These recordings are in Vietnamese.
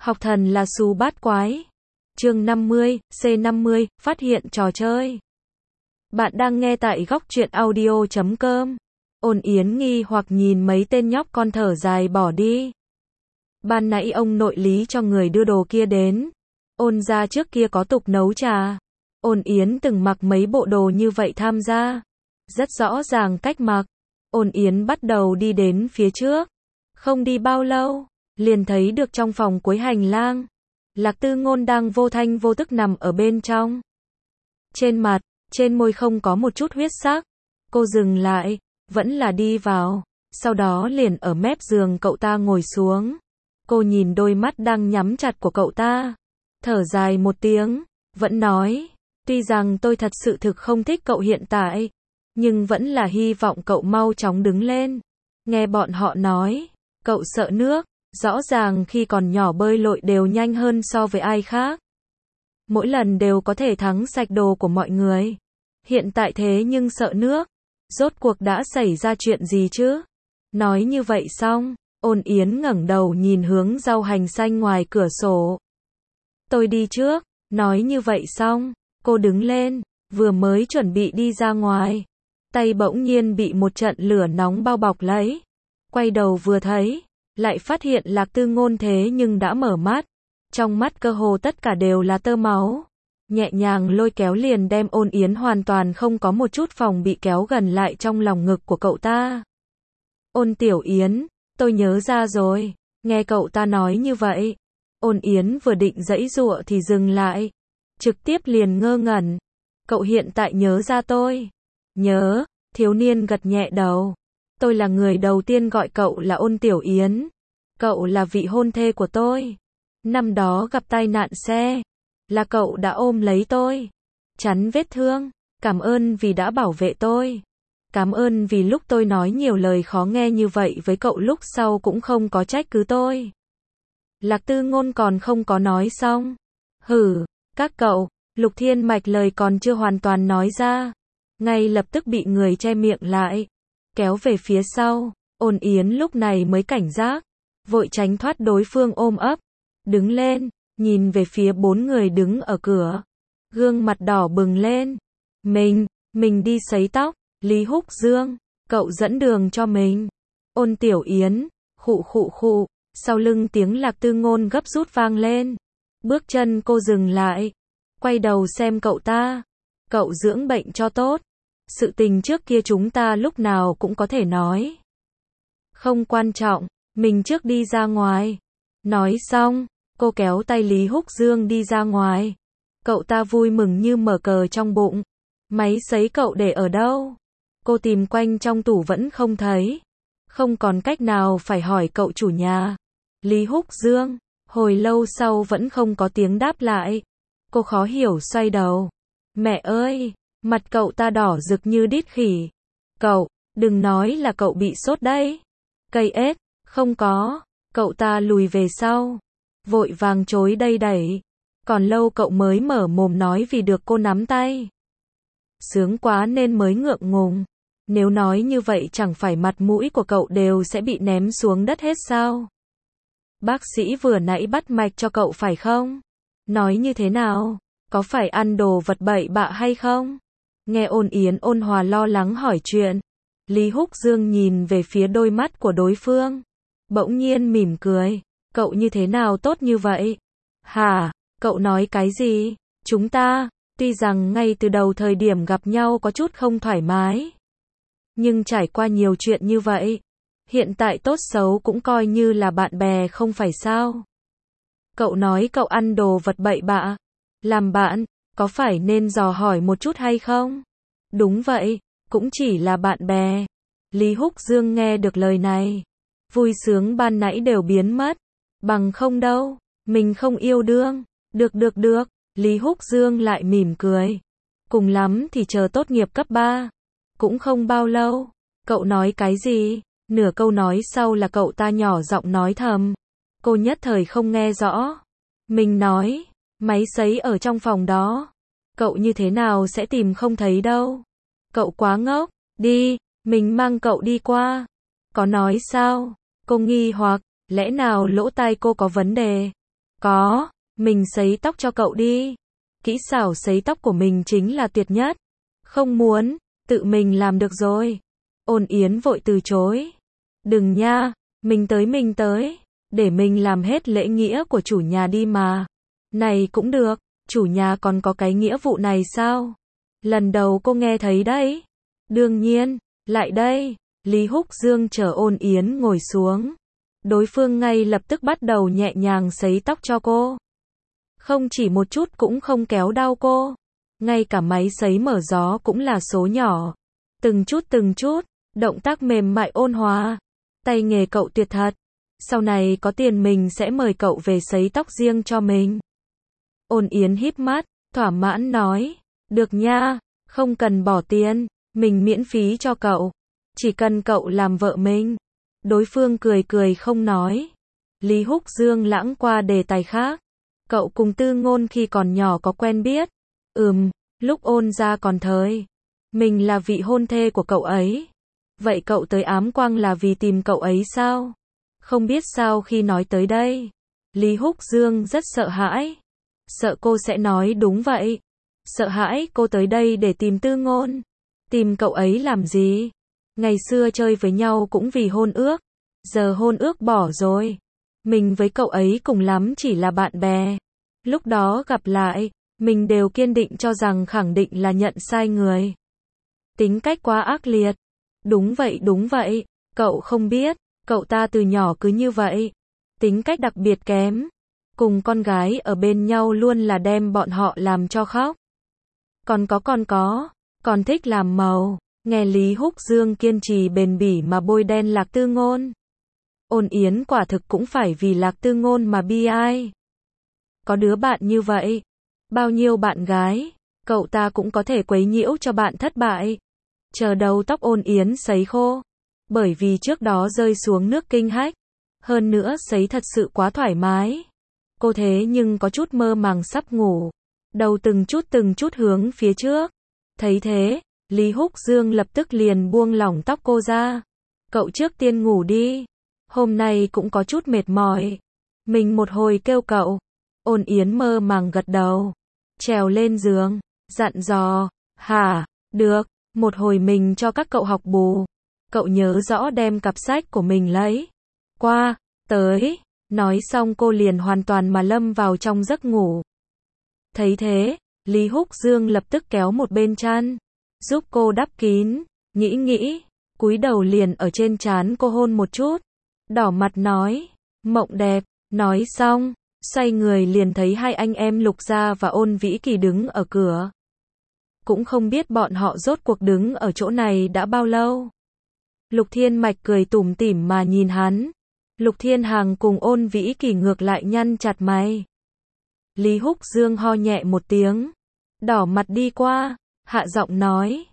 Học thần là xù bát quái. Chương 50, C50, phát hiện trò chơi. Bạn đang nghe tại góc truyện audio.com. Ôn Yến nghi hoặc nhìn mấy tên nhóc con thở dài bỏ đi. Ban nãy ông nội lý cho người đưa đồ kia đến. Ôn gia trước kia có tục nấu trà. Ôn Yến từng mặc mấy bộ đồ như vậy tham gia. Rất rõ ràng cách mặc. Ôn Yến bắt đầu đi đến phía trước. Không đi bao lâu, liền thấy được trong phòng cuối hành lang. Lạc Tư Ngôn đang vô thanh vô tức nằm ở bên trong. Trên mặt, trên môi không có một chút huyết sắc. Cô dừng lại, vẫn là đi vào. Sau đó liền ở mép giường cậu ta ngồi xuống. Cô nhìn đôi mắt đang nhắm chặt của cậu ta. Thở dài một tiếng, vẫn nói. Tuy rằng tôi thật sự thực không thích cậu hiện tại. Nhưng vẫn là hy vọng cậu mau chóng đứng lên. Nghe bọn họ nói, cậu sợ nước. Rõ ràng khi còn nhỏ bơi lội đều nhanh hơn so với ai khác. Mỗi lần đều có thể thắng sạch đồ của mọi người. Hiện tại thế nhưng sợ nước. Rốt cuộc đã xảy ra chuyện gì chứ? Nói như vậy xong, Ôn Yến ngẩng đầu nhìn hướng rau hành xanh ngoài cửa sổ. Tôi đi trước. Nói như vậy xong, cô đứng lên, vừa mới chuẩn bị đi ra ngoài. Tay bỗng nhiên bị một trận lửa nóng bao bọc lấy. Quay đầu vừa thấy, lại phát hiện Lạc Tư Ngôn thế nhưng đã mở mắt. Trong mắt cơ hồ tất cả đều là tơ máu. Nhẹ nhàng lôi kéo liền đem Ôn Yến hoàn toàn không có một chút phòng bị kéo gần lại trong lòng ngực của cậu ta. Ôn Tiểu Yến, tôi nhớ ra rồi. Nghe cậu ta nói như vậy, Ôn Yến vừa định giãy giụa thì dừng lại. Trực tiếp liền ngơ ngẩn. Cậu hiện tại nhớ ra tôi? Nhớ, thiếu niên gật nhẹ đầu. Tôi là người đầu tiên gọi cậu là Ôn Tiểu Yến. Cậu là vị hôn thê của tôi. Năm đó gặp tai nạn xe, là cậu đã ôm lấy tôi, chắn vết thương. Cảm ơn vì đã bảo vệ tôi. Cảm ơn vì lúc tôi nói nhiều lời khó nghe như vậy với cậu lúc sau cũng không có trách cứ tôi. Lạc Tư Ngôn còn không có nói xong. Hử, các cậu, Lục Thiên Mạch lời còn chưa hoàn toàn nói ra. Ngay lập tức bị người che miệng lại. Kéo về phía sau, Ôn Yến lúc này mới cảnh giác, vội tránh thoát đối phương ôm ấp, đứng lên, nhìn về phía bốn người đứng ở cửa, gương mặt đỏ bừng lên. Mình đi sấy tóc. Lý Húc Dương, cậu dẫn đường cho mình. Ôn Tiểu Yến, khụ khụ khụ, sau lưng tiếng Lạc Tư Ngôn gấp rút vang lên. Bước chân cô dừng lại, quay đầu xem cậu ta. Cậu dưỡng bệnh cho tốt. Sự tình trước kia chúng ta lúc nào cũng có thể nói. Không quan trọng, mình trước đi ra ngoài. Nói xong, cô kéo tay Lý Húc Dương đi ra ngoài. Cậu ta vui mừng như mở cờ trong bụng. Máy sấy cậu để ở đâu? Cô tìm quanh trong tủ vẫn không thấy. Không còn cách nào phải hỏi cậu chủ nhà. Lý Húc Dương, hồi lâu sau vẫn không có tiếng đáp lại. Cô khó hiểu xoay đầu. Mẹ ơi! Mặt cậu ta đỏ rực như đít khỉ. Cậu, đừng nói là cậu bị sốt đấy. Cây ếch, không có. Cậu ta lùi về sau, vội vàng chối đây đẩy. Còn lâu cậu mới mở mồm nói vì được cô nắm tay. Sướng quá nên mới ngượng ngùng. Nếu nói như vậy chẳng phải mặt mũi của cậu đều sẽ bị ném xuống đất hết sao? Bác sĩ vừa nãy bắt mạch cho cậu phải không? Nói như thế nào? Có phải ăn đồ vật bậy bạ hay không? Nghe Ôn Yến ôn hòa lo lắng hỏi chuyện, Lý Húc Dương nhìn về phía đôi mắt của đối phương, bỗng nhiên mỉm cười. Cậu như thế nào tốt như vậy? Hả? Cậu nói cái gì? Chúng ta, tuy rằng ngay từ đầu thời điểm gặp nhau có chút không thoải mái, nhưng trải qua nhiều chuyện như vậy, hiện tại tốt xấu cũng coi như là bạn bè không phải sao? Cậu nói cậu ăn đồ vật bậy bạ. Làm bạn, có phải nên dò hỏi một chút hay không? Đúng vậy, cũng chỉ là bạn bè. Lý Húc Dương nghe được lời này, vui sướng ban nãy đều biến mất. Bằng không đâu, mình không yêu đương. Được. Lý Húc Dương lại mỉm cười. Cùng lắm thì chờ tốt nghiệp cấp 3. Cũng không bao lâu. Cậu nói cái gì? Nửa câu nói sau là cậu ta nhỏ giọng nói thầm. Cô nhất thời không nghe rõ. Mình nói, máy sấy ở trong phòng đó. Cậu như thế nào sẽ tìm không thấy đâu. Cậu quá ngốc. Đi, mình mang cậu đi qua. Có nói sao? Cô nghi hoặc, lẽ nào lỗ tai cô có vấn đề? Có, mình sấy tóc cho cậu đi. Kỹ xảo sấy tóc của mình chính là tuyệt nhất. Không muốn, tự mình làm được rồi. Ôn Yến vội từ chối. Đừng nha, mình tới. Để mình làm hết lễ nghĩa của chủ nhà đi mà. Này cũng được, chủ nhà còn có cái nghĩa vụ này sao? Lần đầu cô nghe thấy đấy. Đương nhiên, lại đây. Lý Húc Dương chờ Ôn Yến ngồi xuống. Đối phương ngay lập tức bắt đầu nhẹ nhàng sấy tóc cho cô. Không chỉ một chút cũng không kéo đau cô. Ngay cả máy sấy mở gió cũng là số nhỏ. Từng chút, động tác mềm mại ôn hòa. Tay nghề cậu tuyệt thật. Sau này có tiền mình sẽ mời cậu về sấy tóc riêng cho mình. Ôn Yến híp mắt, thỏa mãn nói. Được nha, không cần bỏ tiền, mình miễn phí cho cậu. Chỉ cần cậu làm vợ mình. Đối phương cười không nói. Lý Húc Dương lãng qua đề tài khác. Cậu cùng Tư Ngôn khi còn nhỏ có quen biết. Lúc Ôn gia còn thời. Mình là vị hôn thê của cậu ấy. Vậy cậu tới Ám Quang là vì tìm cậu ấy sao? Không biết sao khi nói tới đây. Lý Húc Dương rất sợ hãi. Sợ cô sẽ nói đúng vậy. Sợ hãi cô tới đây để tìm Tư Ngôn. Tìm cậu ấy làm gì? Ngày xưa chơi với nhau cũng vì hôn ước. Giờ hôn ước bỏ rồi. Mình với cậu ấy cùng lắm chỉ là bạn bè. Lúc đó gặp lại, mình đều kiên định cho rằng khẳng định là nhận sai người. Tính cách quá ác liệt. Đúng vậy. Cậu không biết, cậu ta từ nhỏ cứ như vậy. Tính cách đặc biệt kém. Cùng con gái ở bên nhau luôn là đem bọn họ làm cho khóc. Còn thích làm màu. Nghe Lý Húc Dương kiên trì bền bỉ mà bôi đen Lạc Tư Ngôn. Ôn Yến quả thực cũng phải vì Lạc Tư Ngôn mà bi ai. Có đứa bạn như vậy. Bao nhiêu bạn gái, cậu ta cũng có thể quấy nhiễu cho bạn thất bại. Chờ đầu tóc Ôn Yến sấy khô. Bởi vì trước đó rơi xuống nước kinh hách. Hơn nữa sấy thật sự quá thoải mái. Cô thế nhưng có chút mơ màng sắp ngủ. Đầu từng chút hướng phía trước. Thấy thế, Lý Húc Dương lập tức liền buông lỏng tóc cô ra. Cậu trước tiên ngủ đi. Hôm nay cũng có chút mệt mỏi. Mình một hồi kêu cậu. Ôn Yến mơ màng gật đầu. Trèo lên giường, dặn dò. Hả, được, một hồi mình cho các cậu học bù. Cậu nhớ rõ đem cặp sách của mình lấy qua, tới. Nói xong cô liền hoàn toàn mà lâm vào trong giấc ngủ. Thấy thế, Lý Húc Dương lập tức kéo một bên chăn, giúp cô đắp kín, nghĩ, cúi đầu liền ở trên trán cô hôn một chút. Đỏ mặt nói, mộng đẹp, nói xong, xoay người liền thấy hai anh em Lục Gia và Ôn Vĩ Kỳ đứng ở cửa. Cũng không biết bọn họ rốt cuộc đứng ở chỗ này đã bao lâu. Lục Thiên Mạch cười tủm tỉm mà nhìn hắn. Lục Thiên Hằng cùng Ôn Vĩ Kỳ ngược lại nhăn chặt mày. Lý Húc Dương ho nhẹ một tiếng, đỏ mặt đi qua, hạ giọng nói,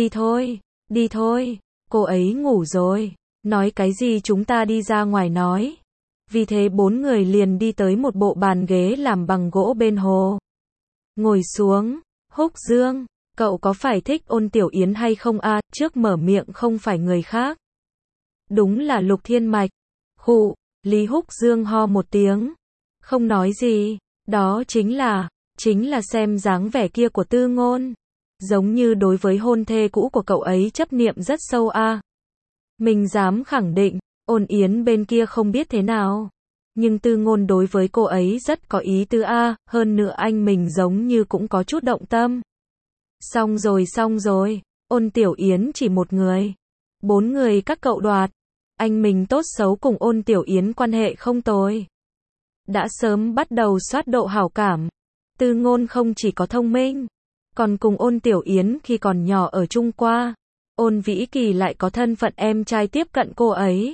đi thôi, cô ấy ngủ rồi, nói cái gì chúng ta đi ra ngoài nói. Vì thế bốn người liền đi tới một bộ bàn ghế làm bằng gỗ bên hồ. Ngồi xuống, Húc Dương, cậu có phải thích Ôn Tiểu Yến hay không a? Trước mở miệng không phải người khác. Đúng là Lục Thiên Mạch. Khụ, Lý Húc Dương ho một tiếng, không nói gì, đó chính là xem dáng vẻ kia của Tư Ngôn. Giống như đối với hôn thê cũ của cậu ấy chấp niệm rất sâu a. Mình dám khẳng định, Ôn Yến bên kia không biết thế nào. Nhưng Tư Ngôn đối với cô ấy rất có ý tứ a, hơn nữa anh mình giống như cũng có chút động tâm. Xong rồi, Ôn Tiểu Yến chỉ một người. 4 người các cậu đoạt. Anh mình tốt xấu cùng Ôn Tiểu Yến quan hệ không tồi. Đã sớm bắt đầu soát độ hảo cảm. Tư Ngôn không chỉ có thông minh, còn cùng Ôn Tiểu Yến khi còn nhỏ ở chung qua. Ôn Vĩ Kỳ lại có thân phận em trai tiếp cận cô ấy.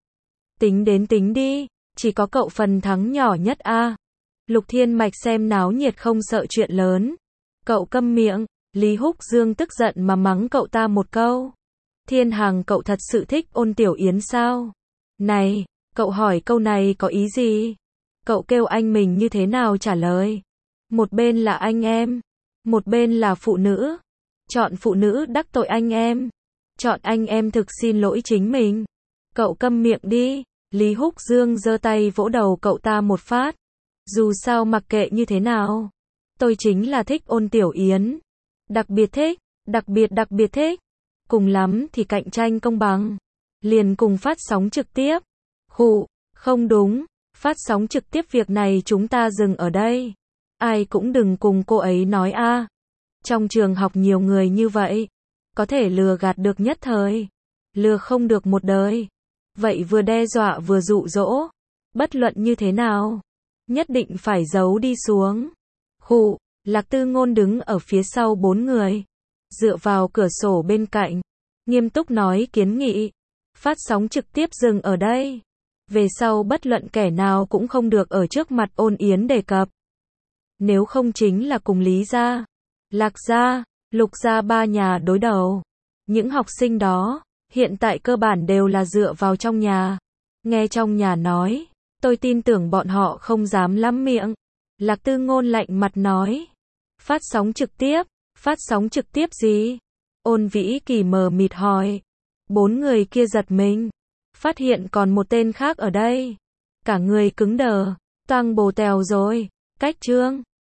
Tính đi, chỉ có cậu phần thắng nhỏ nhất a. Lục Thiên Mạch xem náo nhiệt không sợ chuyện lớn. Cậu câm miệng. Lý Húc Dương tức giận mà mắng cậu ta một câu. Thiên Hằng, cậu thật sự thích Ôn Tiểu Yến sao? Này, cậu hỏi câu này có ý gì? Cậu kêu anh mình như thế nào trả lời? Một bên là anh em, một bên là phụ nữ. Chọn phụ nữ đắc tội anh em. Chọn anh em thực xin lỗi chính mình. Cậu câm miệng đi. Lý Húc Dương giơ tay vỗ đầu cậu ta một phát. Dù sao mặc kệ như thế nào, tôi chính là thích Ôn Tiểu Yến. Đặc biệt thích, đặc biệt thích. Cùng lắm thì cạnh tranh công bằng. Liền cùng phát sóng trực tiếp. Khụ, không đúng, phát sóng trực tiếp việc này chúng ta dừng ở đây. Ai cũng đừng cùng cô ấy nói a. Trong trường học nhiều người như vậy, có thể lừa gạt được nhất thời, lừa không được một đời. Vậy vừa đe dọa vừa dụ dỗ, bất luận như thế nào, nhất định phải giấu đi xuống. Khụ, Lạc Tư Ngôn đứng ở phía sau 4 người, dựa vào cửa sổ bên cạnh, nghiêm túc nói kiến nghị. Phát sóng trực tiếp dừng ở đây. Về sau bất luận kẻ nào cũng không được ở trước mặt Ôn Yến đề cập. Nếu không chính là cùng Lý gia, Lạc gia, Lục gia ba nhà đối đầu. Những học sinh đó, hiện tại cơ bản đều là dựa vào trong nhà. Nghe trong nhà nói, tôi tin tưởng bọn họ không dám lắm miệng. Lạc Tư Ngôn lạnh mặt nói. Phát sóng trực tiếp gì? Ôn Vĩ Kỳ mờ mịt hỏi. 4 người kia giật mình, phát hiện còn một tên khác ở đây. Cả người cứng đờ, toang bồ tèo rồi. Cách chương